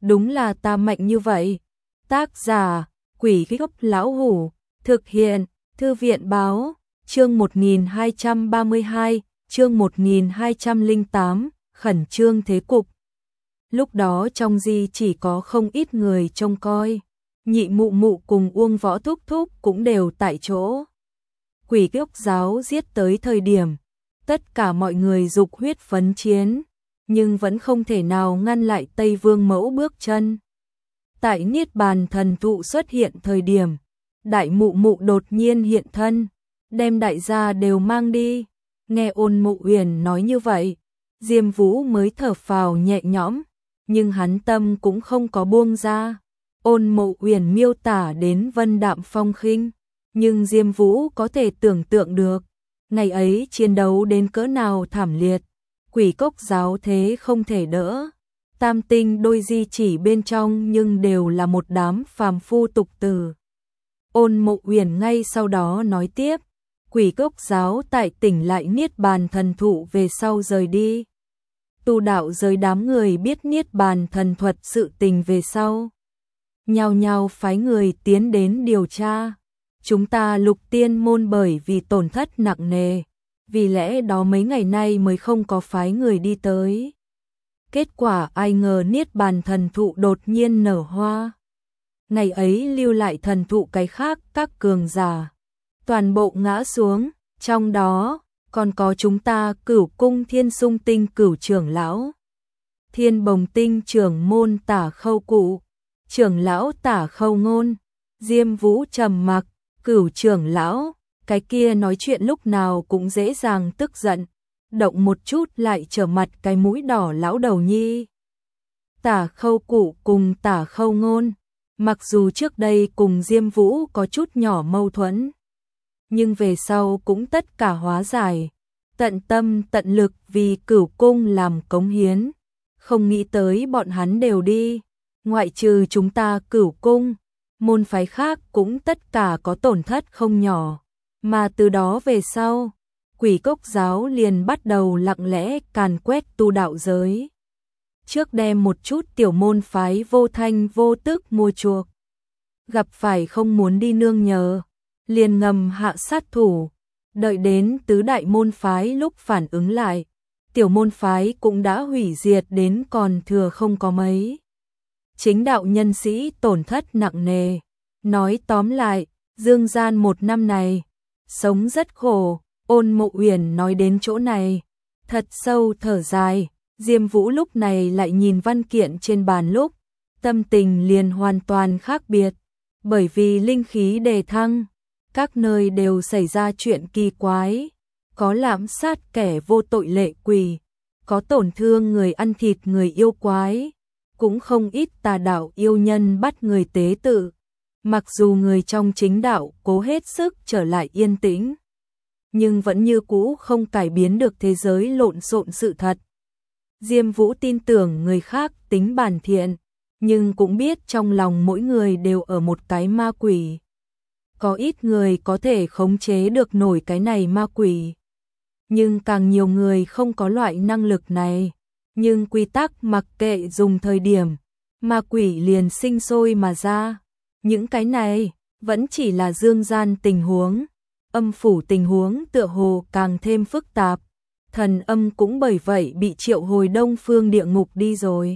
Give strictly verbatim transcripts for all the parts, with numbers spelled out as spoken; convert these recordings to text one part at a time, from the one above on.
đúng là ta mạnh như vậy. Tác giả, Quỷ Gốc Lão Hủ, thực hiện, Thư viện Báo, chương một nghìn hai trăm ba mươi hai, chương một nghìn hai trăm lẻ tám, khẩn trương thế cục. Lúc đó trong di chỉ có không ít người trông coi, Nhị Mụ Mụ cùng Uông Võ Thúc Thúc cũng đều tại chỗ. Quỷ Gốc giáo giết tới thời điểm, tất cả mọi người dục huyết phấn chiến, nhưng vẫn không thể nào ngăn lại Tây Vương Mẫu bước chân. Tại Niết Bàn thần thụ xuất hiện thời điểm, Đại Mụ Mụ đột nhiên hiện thân, đem đại gia đều mang đi. Nghe Ôn Mộ Uyển nói như vậy, Diêm Vũ mới thở phào nhẹ nhõm, nhưng hắn tâm cũng không có buông ra. Ôn Mộ Uyển miêu tả đến vân đạm phong khinh, nhưng Diêm Vũ có thể tưởng tượng được, ngày ấy chiến đấu đến cỡ nào thảm liệt. Quỷ Cốc giáo thế không thể đỡ, tam tinh đôi di chỉ bên trong nhưng đều là một đám phàm phu tục tử. Ôn Mộ Uyển ngay sau đó nói tiếp, Quỷ Cốc giáo tại tỉnh lại Niết Bàn thần thụ về sau rời đi. Tu đạo giới đám người biết Niết Bàn thần thuật sự tình về sau, nhao nhao phái người tiến đến điều tra. Chúng ta Lục Tiên môn bởi vì tổn thất nặng nề, vì lẽ đó mấy ngày nay mới không có phái người đi tới. Kết quả ai ngờ Niết Bàn thần thụ đột nhiên nở hoa. Ngày ấy lưu lại thần thụ cái khác các cường giả toàn bộ ngã xuống, trong đó còn có chúng ta Cửu Cung Thiên Sung Tinh Cửu trưởng lão, Thiên Bồng Tinh trưởng môn Tả Khâu Cụ, trưởng lão Tả Khâu Ngôn. Diêm Vũ trầm mặc, Cửu trưởng lão, cái kia nói chuyện lúc nào cũng dễ dàng tức giận, động một chút lại trở mặt cái mũi đỏ lão đầu nhi. Tả Khâu Cụ cùng Tả Khâu Ngôn, mặc dù trước đây cùng Diêm Vũ có chút nhỏ mâu thuẫn, nhưng về sau cũng tất cả hóa giải, tận tâm tận lực vì Cửu Cung làm cống hiến. Không nghĩ tới bọn hắn đều đi, ngoại trừ chúng ta Cửu Cung, môn phái khác cũng tất cả có tổn thất không nhỏ, mà từ đó về sau, Quỷ Cốc giáo liền bắt đầu lặng lẽ càn quét tu đạo giới. Trước đem một chút tiểu môn phái vô thanh vô tức mua chuộc, gặp phải không muốn đi nương nhờ, liền ngầm hạ sát thủ. Đợi đến tứ đại môn phái lúc phản ứng lại, tiểu môn phái cũng đã hủy diệt đến còn thừa không có mấy. Chính đạo nhân sĩ tổn thất nặng nề. Nói tóm lại, dương gian một năm này, sống rất khổ. Ôn Mộ Uyển nói đến chỗ này, thật sâu thở dài. Diêm Vũ lúc này lại nhìn văn kiện trên bàn lúc, tâm tình liền hoàn toàn khác biệt, bởi vì linh khí đề thăng, các nơi đều xảy ra chuyện kỳ quái, có lạm sát kẻ vô tội lệ quỷ, có tổn thương người ăn thịt người yêu quái, cũng không ít tà đạo yêu nhân bắt người tế tự. Mặc dù người trong chính đạo cố hết sức trở lại yên tĩnh, nhưng vẫn như cũ không cải biến được thế giới lộn xộn sự thật. Diêm Vũ tin tưởng người khác tính bản thiện, nhưng cũng biết trong lòng mỗi người đều ở một cái ma quỷ. Có ít người có thể khống chế được nổi cái này ma quỷ, nhưng càng nhiều người không có loại năng lực này. Nhưng quy tắc mặc kệ dùng thời điểm, ma quỷ liền sinh sôi mà ra. Những cái này vẫn chỉ là dương gian tình huống, âm phủ tình huống tựa hồ càng thêm phức tạp. Thần âm cũng bởi vậy bị triệu hồi Đông Phương địa ngục đi rồi.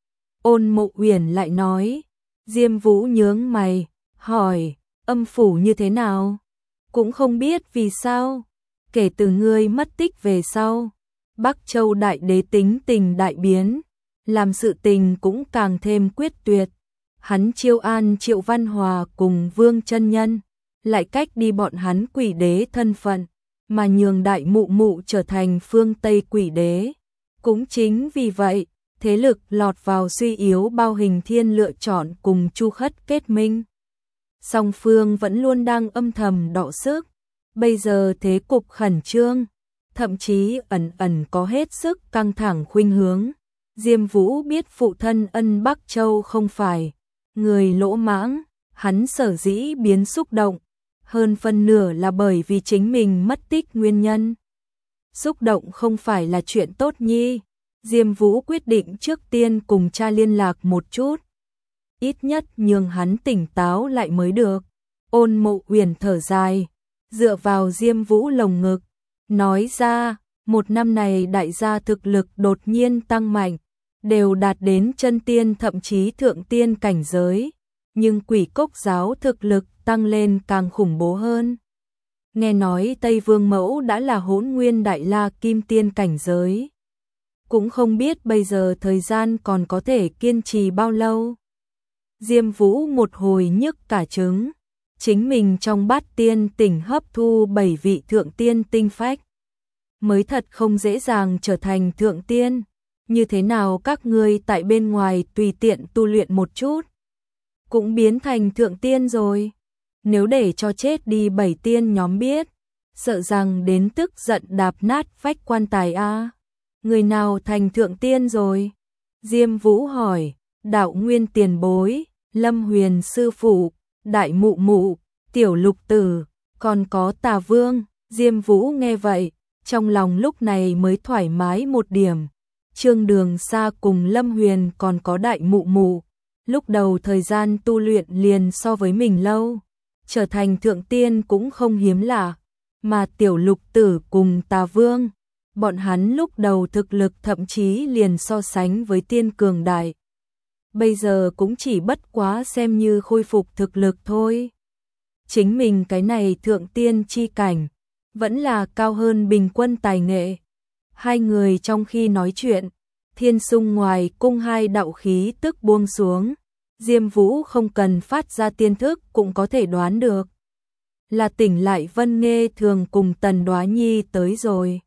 Ôn Mộ Uyển lại nói, Diêm Vũ nhướng mày, hỏi, âm phủ như thế nào? Cũng không biết vì sao, kể từ ngươi mất tích về sau, Bắc Châu đại đế tính tình đại biến, làm sự tình cũng càng thêm quyết tuyệt. Hắn chiêu an Triệu Văn Hòa cùng Vương Chân Nhân, lại cách đi bọn hắn quỷ đế thân phận, mà nhường Đại Mụ Mụ trở thành phương Tây quỷ đế. Cũng chính vì vậy, thế lực lọt vào suy yếu bao hình thiên lựa chọn cùng Chu Khất kết minh. Song phương vẫn luôn đang âm thầm đọ sức, bây giờ thế cục khẩn trương, thậm chí ẩn ẩn có hết sức căng thẳng khuynh hướng. Diêm Vũ biết phụ thân ân Bắc Châu không phải người lỗ mãng, hắn sở dĩ biến xúc động, hơn phân nửa là bởi vì chính mình mất tích nguyên nhân. Xúc động không phải là chuyện tốt nhi, Diêm Vũ quyết định trước tiên cùng cha liên lạc một chút, ít nhất nhường hắn tỉnh táo lại mới được. Ôn Mộ Uyển thở dài, dựa vào Diêm Vũ lồng ngực, nói ra, một năm này đại gia thực lực đột nhiên tăng mạnh, đều đạt đến chân tiên thậm chí thượng tiên cảnh giới, nhưng Quỷ Cốc giáo thực lực tăng lên càng khủng bố hơn. Nghe nói Tây Vương Mẫu đã là Hỗn Nguyên Đại La Kim Tiên cảnh giới, cũng không biết bây giờ thời gian còn có thể kiên trì bao lâu. Diêm Vũ một hồi nhức cả trứng, chính mình trong bát tiên tỉnh hấp thu bảy vị thượng tiên tinh phách, mới thật không dễ dàng trở thành thượng tiên. Như thế nào các ngươi tại bên ngoài tùy tiện tu luyện một chút, cũng biến thành thượng tiên rồi. Nếu để cho chết đi bảy tiên nhóm biết, sợ rằng đến tức giận đạp nát vách quan tài a. Người nào thành thượng tiên rồi? Diêm Vũ hỏi. Đạo Nguyên tiền bối, Lâm Huyền sư phụ, Đại Mụ Mụ, Tiểu Lục Tử, còn có Tà Vương. Diêm Vũ nghe vậy, trong lòng lúc này mới thoải mái một điểm. Trương Đường Sa cùng Lâm Huyền còn có Đại Mụ Mụ, lúc đầu thời gian tu luyện liền so với mình lâu, trở thành thượng tiên cũng không hiếm lạ, mà Tiểu Lục Tử cùng Tà Vương, bọn hắn lúc đầu thực lực thậm chí liền so sánh với tiên cường đại. Bây giờ cũng chỉ bất quá xem như khôi phục thực lực thôi. Chính mình cái này thượng tiên chi cảnh, vẫn là cao hơn bình quân tài nghệ. Hai người trong khi nói chuyện, Thiên Sung ngoài cung hai đạo khí tức buông xuống, Diêm Vũ không cần phát ra tiên thức cũng có thể đoán được. Là tỉnh lại Vân Nghê Thường cùng Tần Đoá Nhi tới rồi.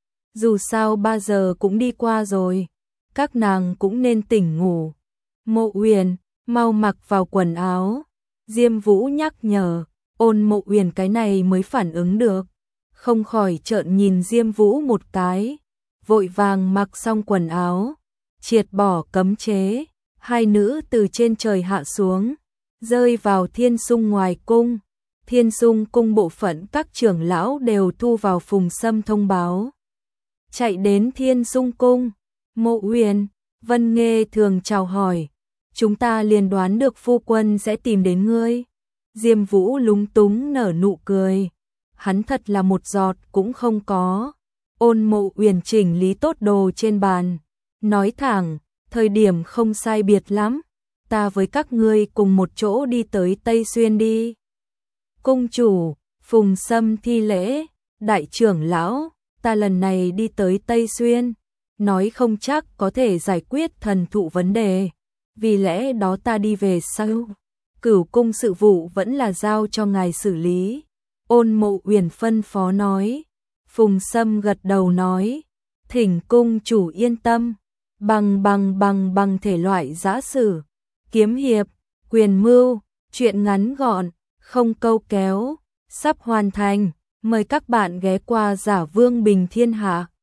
Dù sao ba giờ cũng đi qua rồi, các nàng cũng nên tỉnh ngủ. Mộ Uyển, mau mặc vào quần áo. Diêm Vũ nhắc nhở, Ôn Mộ Uyển cái này mới phản ứng được, không khỏi trợn nhìn Diêm Vũ một cái, vội vàng mặc xong quần áo, triệt bỏ cấm chế, hai nữ từ trên trời hạ xuống, rơi vào Thiên Sung ngoài cung. Thiên Sung cung bộ phận các trưởng lão đều thu vào Phùng Sâm thông báo. Chạy đến Thiên Sung cung, Mộ Uyển, Vân Nghê Thường chào hỏi, chúng ta liền đoán được phu quân sẽ tìm đến ngươi. Diêm Vũ lúng túng nở nụ cười, hắn thật là một giọt cũng không có. Ôn Mộ Uyển chỉnh lý tốt đồ trên bàn, nói thẳng, thời điểm không sai biệt lắm, ta với các ngươi cùng một chỗ đi tới Tây Xuyên đi. Cung chủ, Phùng Sâm thi lễ, đại trưởng lão, ta lần này đi tới Tây Xuyên, nói không chắc có thể giải quyết thần thụ vấn đề, vì lẽ đó ta đi về sau. Cửu cung sự vụ vẫn là giao cho ngài xử lý. Ôn Mộ Uyển phân phó nói. Phùng Sâm gật đầu nói, thỉnh cung chủ yên tâm, bằng bằng bằng bằng thể loại giã sử, kiếm hiệp, quyền mưu, truyện ngắn gọn, không câu kéo, sắp hoàn thành, mời các bạn ghé qua Giả Vương Bình Thiên Hạ.